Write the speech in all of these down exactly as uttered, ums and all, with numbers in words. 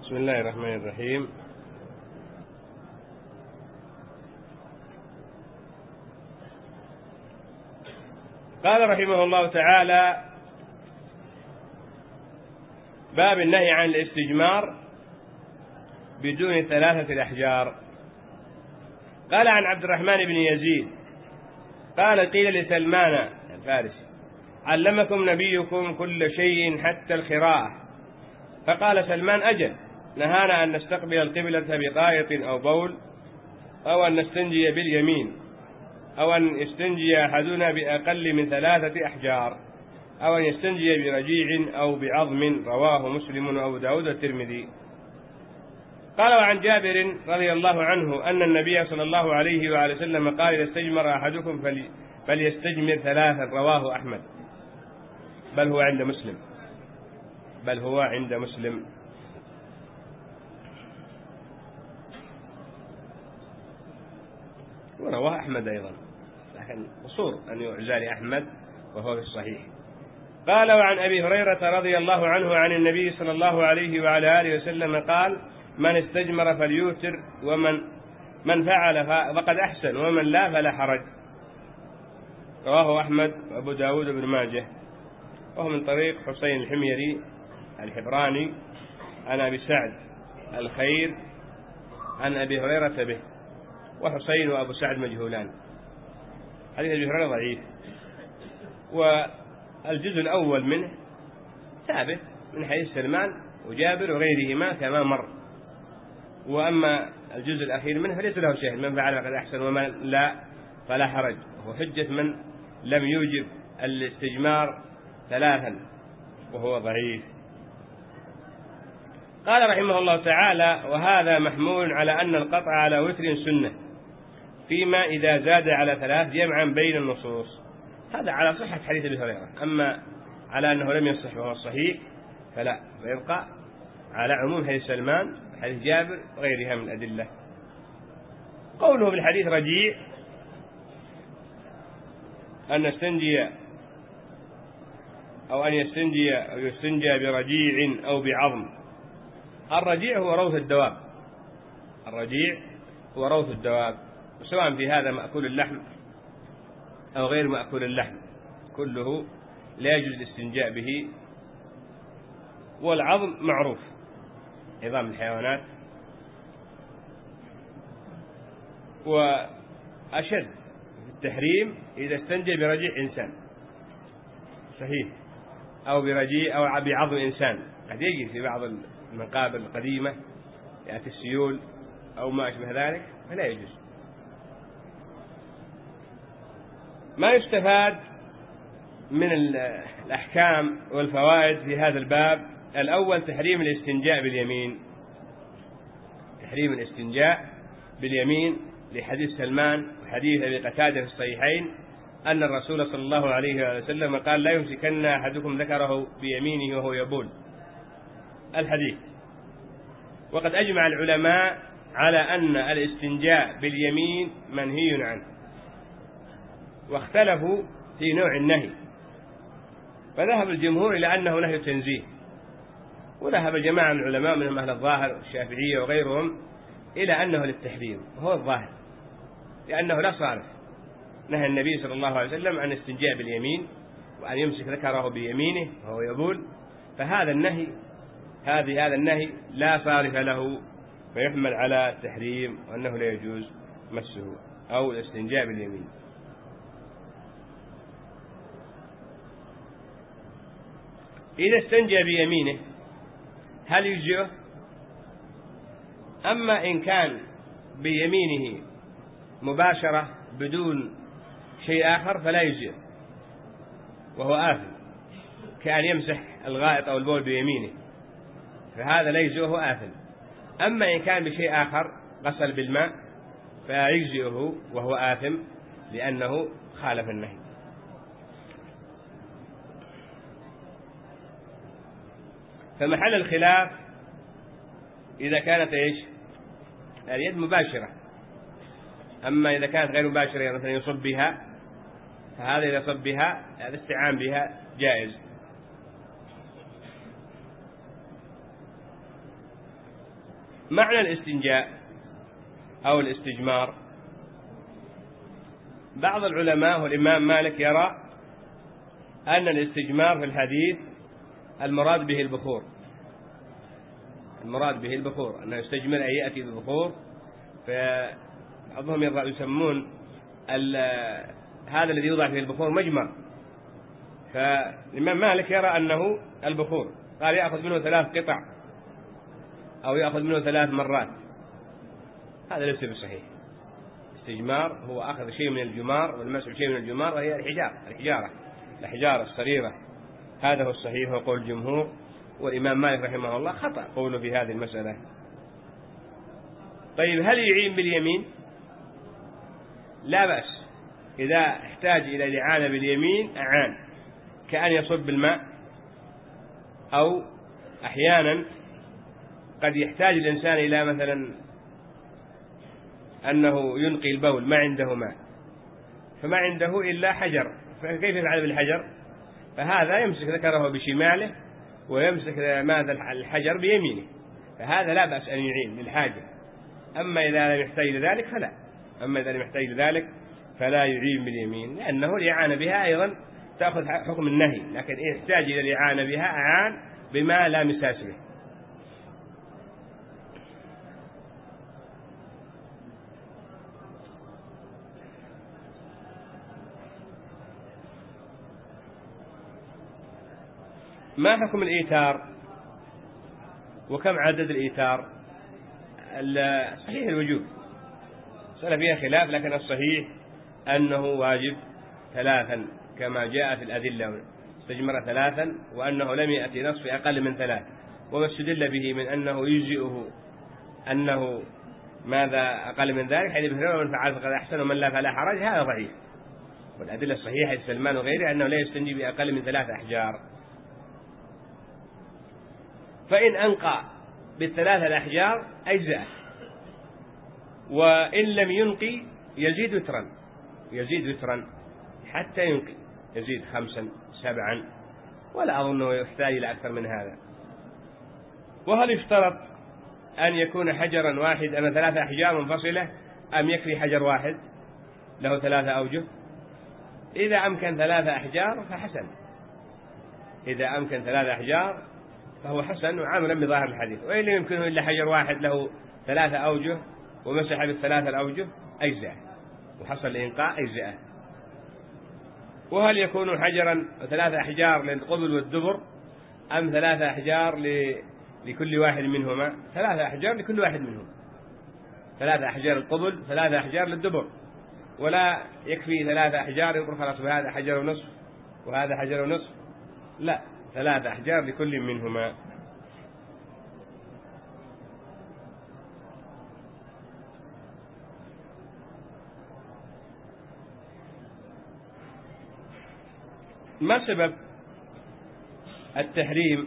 بسم الله الرحمن الرحيم. قال رحمه الله تعالى: باب النهي عن الاستجمار بدون ثلاثة الأحجار. قال عن عبد الرحمن بن يزيد قال: قيل لسلمان الفارسي: علمكم نبيكم كل شيء حتى الخراءة؟ فقال سلمان: أجل، نهانا أن نستقبل القبلة بغائط أو بول، أو أن نستنجي باليمين، أو أن يستنجي أحدنا بأقل من ثلاثة أحجار، أو أن يستنجي برجيع أو بعظم. رواه مسلم وأبو داود والترمذي. قال: وعن جابر رضي الله عنه أن النبي صلى الله عليه وآله وسلم قال: إذا استجمر أحدكم فليستجمر ثلاثا. رواه أحمد، بل هو عند مسلم بل هو عند مسلم ورواه أحمد أيضا، لكن قصور أن يعزى لأحمد وهو في الصحيح. قال: وعن أبي هريرة رضي الله عنه عن النبي صلى الله عليه وعلى آله وسلم قال: من استجمر فليوتر، ومن من فعل فقد أحسن، ومن لا فلا حرج. رواه أحمد وأبو داود بن ماجه، وهو من طريق حسين الحميري الحبراني عن أبي سعد الخير عن أبي هريرة به، وحسين وأبو سعد مجهولان. حديث أبي هريرة ضعيف، والجزء الأول منه ثابت من حديث سلمان وجابر وغيرهما كما مر، وأما الجزء الأخير منه فليس له شيء: من فعل فقد أحسن ومن لا فلا حرج. وهو حجة من لم يوجب الاستجمار ثلاثا، وهو ضعيف. قال رحمه الله تعالى: وهذا محمول على أن القطع على وتر سنة، فيما إذا زاد على ثلاث جمعا بين النصوص. هذا على صحة حديث أبي هريرة، أما على أنه لم يصح وهو الصحيح فلا، ويبقى على عموم حديث سلمان حديث جابر وغيرها من الأدلة. قوله بالحديث رجيع أن نستنجي أو أن يستنجي أو يستنجى برجيع أو بعظم. الرجيع هو روث الدواب الرجيع هو روث الدواب، وسواء في هذا مأكول اللحم أو غير مأكول اللحم كله لا يجوز الاستنجاء به. والعظم معروف، عظام الحيوانات. وأشد التحريم إذا استنجى برجيع إنسان صحيح، أو برجيع أو بعظم إنسان. قد يجي في بعض المقابر القديمة يأتي السيول أو ما أشبه ذلك، فلا يجوز. ما يستفاد من الأحكام والفوائد في هذا الباب: الأول تحريم الاستنجاء باليمين تحريم الاستنجاء باليمين لحديث سلمان وحديث أبي قتادة في الصحيحين أن الرسول صلى الله عليه وسلم قال: لا يمسكن أحدكم ذكره بيمينه وهو يبول. الحديث. وقد أجمع العلماء على أن الاستنجاء باليمين منهي عنه، واختلفوا في نوع النهي، فذهب الجمهور إلى أنه نهي تنزيه، وذهب جماعة من العلماء منهم أهل الظاهر والشافعية وغيرهم إلى أنه للتحريم، وهو الظاهر، لأنه لا صارف. نهى النبي صلى الله عليه وسلم عن الاستنجاء باليمين وأن يمسك ذكره بيمينه وهو يبول، فهذا النهي هذه هذا النهي لا صارف له، فيحمل على التحريم وأنه لا يجوز مسه أو الاستنجاء باليمين. إذا استنجى بيمينه هل يجزئه؟ أما إن كان بيمينه مباشرة بدون شيء آخر فلا يجزئه، وهو آثم، كأن يمسح الغائط أو البول بيمينه، فهذا لا يجزئه، وهو آثم. أما إن كان بشيء آخر غسل بالماء فيجزئه وهو آثم، لأنه خالف النهي. فمحل الخلاف إذا كانت إيش؟ اليد مباشرة. أما إذا كانت غير مباشرة، يعني مثلا يصب بها، فهذا إذا صب بها هذا استعان بها جائز. معنى الاستنجاء أو الاستجمار، بعض العلماء والإمام مالك يرى أن الاستجمار في الحديث المراد به البخور، المراد به البخور، أنه يستجمر أن يأتي بالبخور. فبعضهم يسمون هذا الذي يوضع فيه البخور مجمر، فالإمام مالك يرى أنه البخور، قال يأخذ منه ثلاث قطع أو يأخذ منه ثلاث مرات. هذا ليس بصحيح. الاستجمار هو أخذ شيء من الجمار والمسح شيء من الجمار، وهي الحجارة الحجارة الحجارة الصغيرة. هذا هو الصحيح وقول الجمهور، والإمام مالك رحمه الله خطأ قوله في هذه المسألة. طيب هل يعين باليمين؟ لا بأس، إذا احتاج إلى الإعانة باليمين أعان، كأن يصب الماء، أو أحيانا قد يحتاج الإنسان إلى مثلا أنه ينقي البول ما عنده ماء، فما عنده إلا حجر، فكيف يفعل بالحجر؟ فهذا يمسك ذكره بشماله ويمسك ماذا الحجر بيمينه، فهذا لا بأس أن يعين للحاجة. أما إذا لم يحتاج لذلك فلا أما إذا لم يحتاج لذلك فلا يعين باليمين، لأنه الإعانة بها أيضا تأخذ حكم النهي، لكن إن يحتاج إلى الإعانة بها أعان بما لا مساس به. ما حكم الإيتار وكم عدد الإيتار؟ الصحيح الوجوب، سأل فيها خلاف، لكن الصحيح أنه واجب ثلاثا كما جاء في الأدلة، استجمر ثلاثا، وأنه لم يأتي نص في أقل من ثلاث، وما استدل به من أنه يجزئه أنه ماذا أقل من ذلك، حيث من فعل فقد أحسن ومن لا فلا حرج، هذا ضعيف. والأدلة الصحيحة سلمان وغيره أنه لا يستنجي بأقل من ثلاث أحجار. فإن أنقى بالثلاثة الأحجار أجزأ، وإن لم ينقي يزيد وترا يزيد وترا حتى ينقي، يزيد خمسا سبعا، ولا أظنه يحتاج إلى أكثر من هذا. وهل يشترط أن يكون حجرا واحد أم ثلاثة أحجار منفصلة، أم يكفي حجر واحد له ثلاثة أوجه؟ إذا أمكن ثلاثة أحجار فحسن، إذا أمكن ثلاثة أحجار فهو حسن وعاملا بظاهر الحديث. وإن لم يمكنه إلا حجر واحد له ثلاثة أوجه ومسح بالثلاثة الأوجه أجزاء، وحصل الإنقاء أجزاء. وهل يكون حجرا ثلاثة أحجار للقبل والدبر، أم ثلاثة أحجار لكل واحد منهما؟ ثلاثة أحجار لكل واحد منهم، ثلاثة أحجار القبل، ثلاثة أحجار للدبر، ولا يكفي ثلاثة أحجار يقول خلاص بهذا حجر ونصف وهذا حجر ونصف، لا، ثلاثة أحجار لكل منهما. ما سبب التحريم؟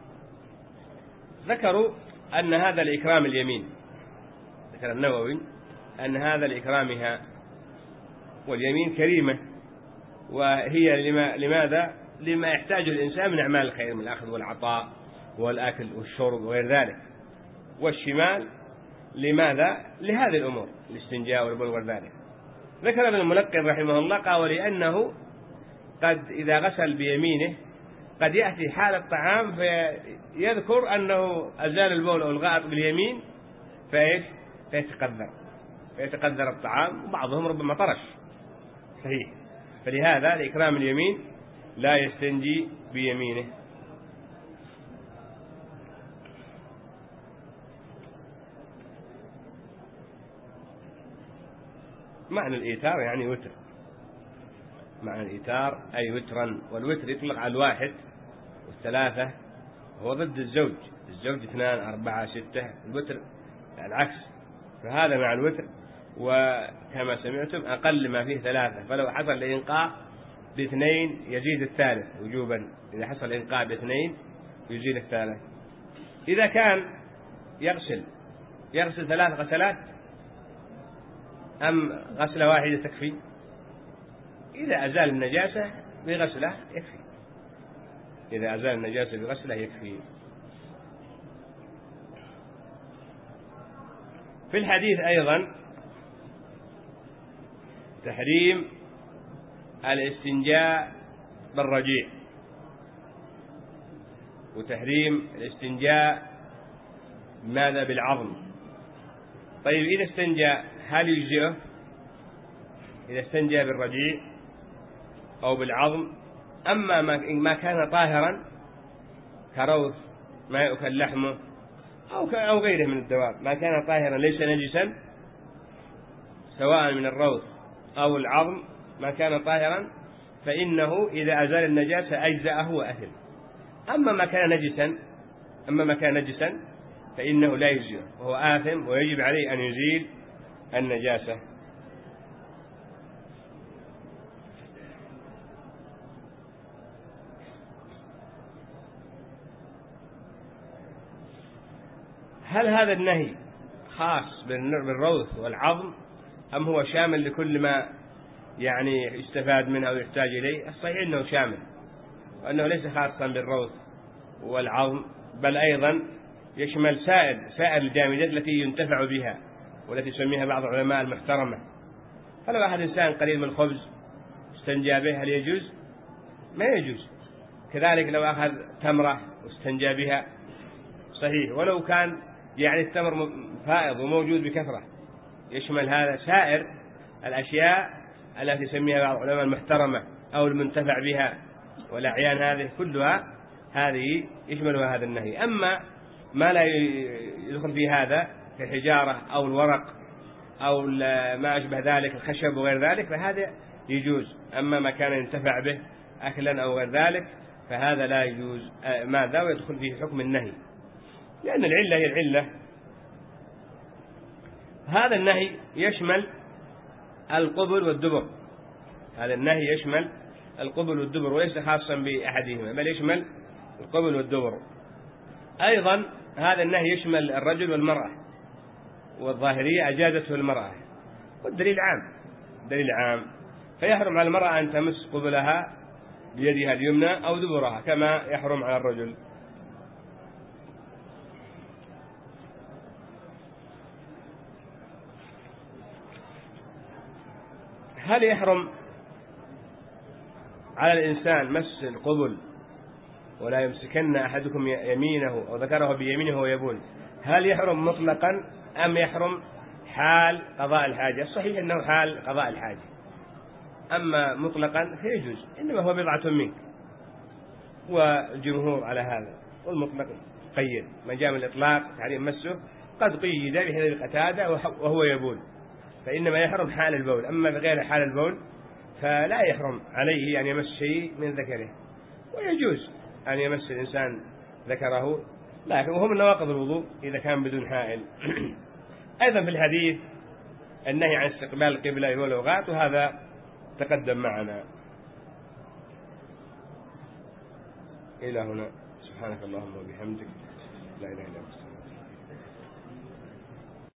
ذكروا أن هذا لإكرام اليمين، ذكر النووي أن هذا لإكرامها، واليمين كريمة، وهي لما لماذا؟ لما يحتاجه الإنسان من أعمال الخير، من الأخذ والعطاء والأكل والشرب وغير ذلك. والشمال لماذا؟ لهذه الأمور، الاستنجاء والبول وغير ذلك. ذكر ابن الملقن رحمه الله قال لأنه قد إذا غسل بيمينه قد يأتي حال الطعام فيذكر أنه أزال البول أو الغائط باليمين فإيش؟ فيتقذر فيتقذر الطعام، وبعضهم ربما طرش. صحيح. فلهذا لإكرام اليمين لا يستنجي بيمينه. معنى الإيتار يعني وتر، معنى الإيتار أي وترا، والوتر يطلق على الواحد والثلاثة، هو ضد الزوج، الزوج اثنان أربعة ستة، الوتر العكس، فهذا مع الوتر. وكما سمعتم أقل ما فيه ثلاثة، فلو حصل الإنقاء باثنين يزيد الثالث وجوبا، إذا حصل الإنقاء باثنين يزيد الثالث. إذا كان يغسل يغسل ثلاث غسلات أم غسلة واحدة تكفي؟ إذا أزال النجاسة بغسلة يكفي، إذا أزال النجاسة بغسلة يكفي. في الحديث أيضا تحريم الاستنجاء بالرجيع، وتحريم الاستنجاء ماذا بالعظم. طيب إذا استنجى هل يجزئه؟ إذا استنجى بالرجيع أو بالعظم، أما ما كان طاهرا كروث ما يؤكل لحمه أو أو غيره من الدواب، ما كان طاهرا ليس نجسا سواء من الروث أو العظم، ما كان طاهرا فإنه إذا أزال النجاسة أجزأه وأثم. أما ما كان نجسا أما ما كان نجسا فإنه لا يجزئه وهو آثم، ويجب عليه أن يزيل النجاسة. هل هذا النهي خاص بالروث والعظم أم هو شامل لكل ما يعني يستفاد منه أو يحتاج إليه؟ الصحيح أنه شامل، وأنه ليس خاصا بالروث والعظم، بل أيضا يشمل سائر سائر الجامدات التي ينتفع بها والتي يسميها بعض العلماء المحترمة. فلو أحد إنسان قليل من الخبز استنجى به هل يجوز؟ ما يجوز. كذلك لو أخذ تمرة واستنجى بها صحيح، ولو كان يعني التمر فائض وموجود بكثرة، يشمل هذا سائر الأشياء التي يسميها بعض العلماء المحترمة أو المنتفع بها والأعيان، هذه كلها هذه يشملها هذا النهي. أما ما لا يدخل في هذا كالحجارة أو الورق أو ما أشبه ذلك الخشب وغير ذلك فهذا يجوز. أما ما كان ينتفع به أكلا أو غير ذلك فهذا لا يجوز ماذا ويدخل فيه حكم النهي، لأن العلة هي العلة. هذا النهي يشمل القبل والدبر، هذا النهي يشمل القبل والدبر وليس خاصا بأحدهما، بل يشمل القبل والدبر. أيضا هذا النهي يشمل الرجل والمرأة، والظاهرية أجازته المرأة، والدليل عام دليل عام، فيحرم على المرأة أن تمس قبلها بيدها اليمنى أو دبرها كما يحرم على الرجل. هل يحرم على الإنسان مس القبل ولا يمسكن أحدكم يمينه أو ذكره بيمينه ويبول؟ هل يحرم مطلقا أم يحرم حال قضاء الحاجة؟ الصحيح أنه حال قضاء الحاجة، أما مطلقا فيجوز، إنما هو بضعة منك، والجمهور على هذا، والمطلق قيد، ما جاء من الإطلاق تعليم مسه قد قيد بحديث قتادة وهو يبول، فإنما يحرم حال البول. أما بغير حال البول فلا يحرم عليه أن يمس شيء من ذكره، ويجوز أن يمس الإنسان ذكره، لكن وهو من نواقض الوضوء إذا كان بدون حائل. أيضا في الحديث النهي عن استقبال القبلة يبول الأوقات، وهذا تقدم معنا. إلى هنا، سبحانك اللهم وبحمدك، لا إله إلا أنت.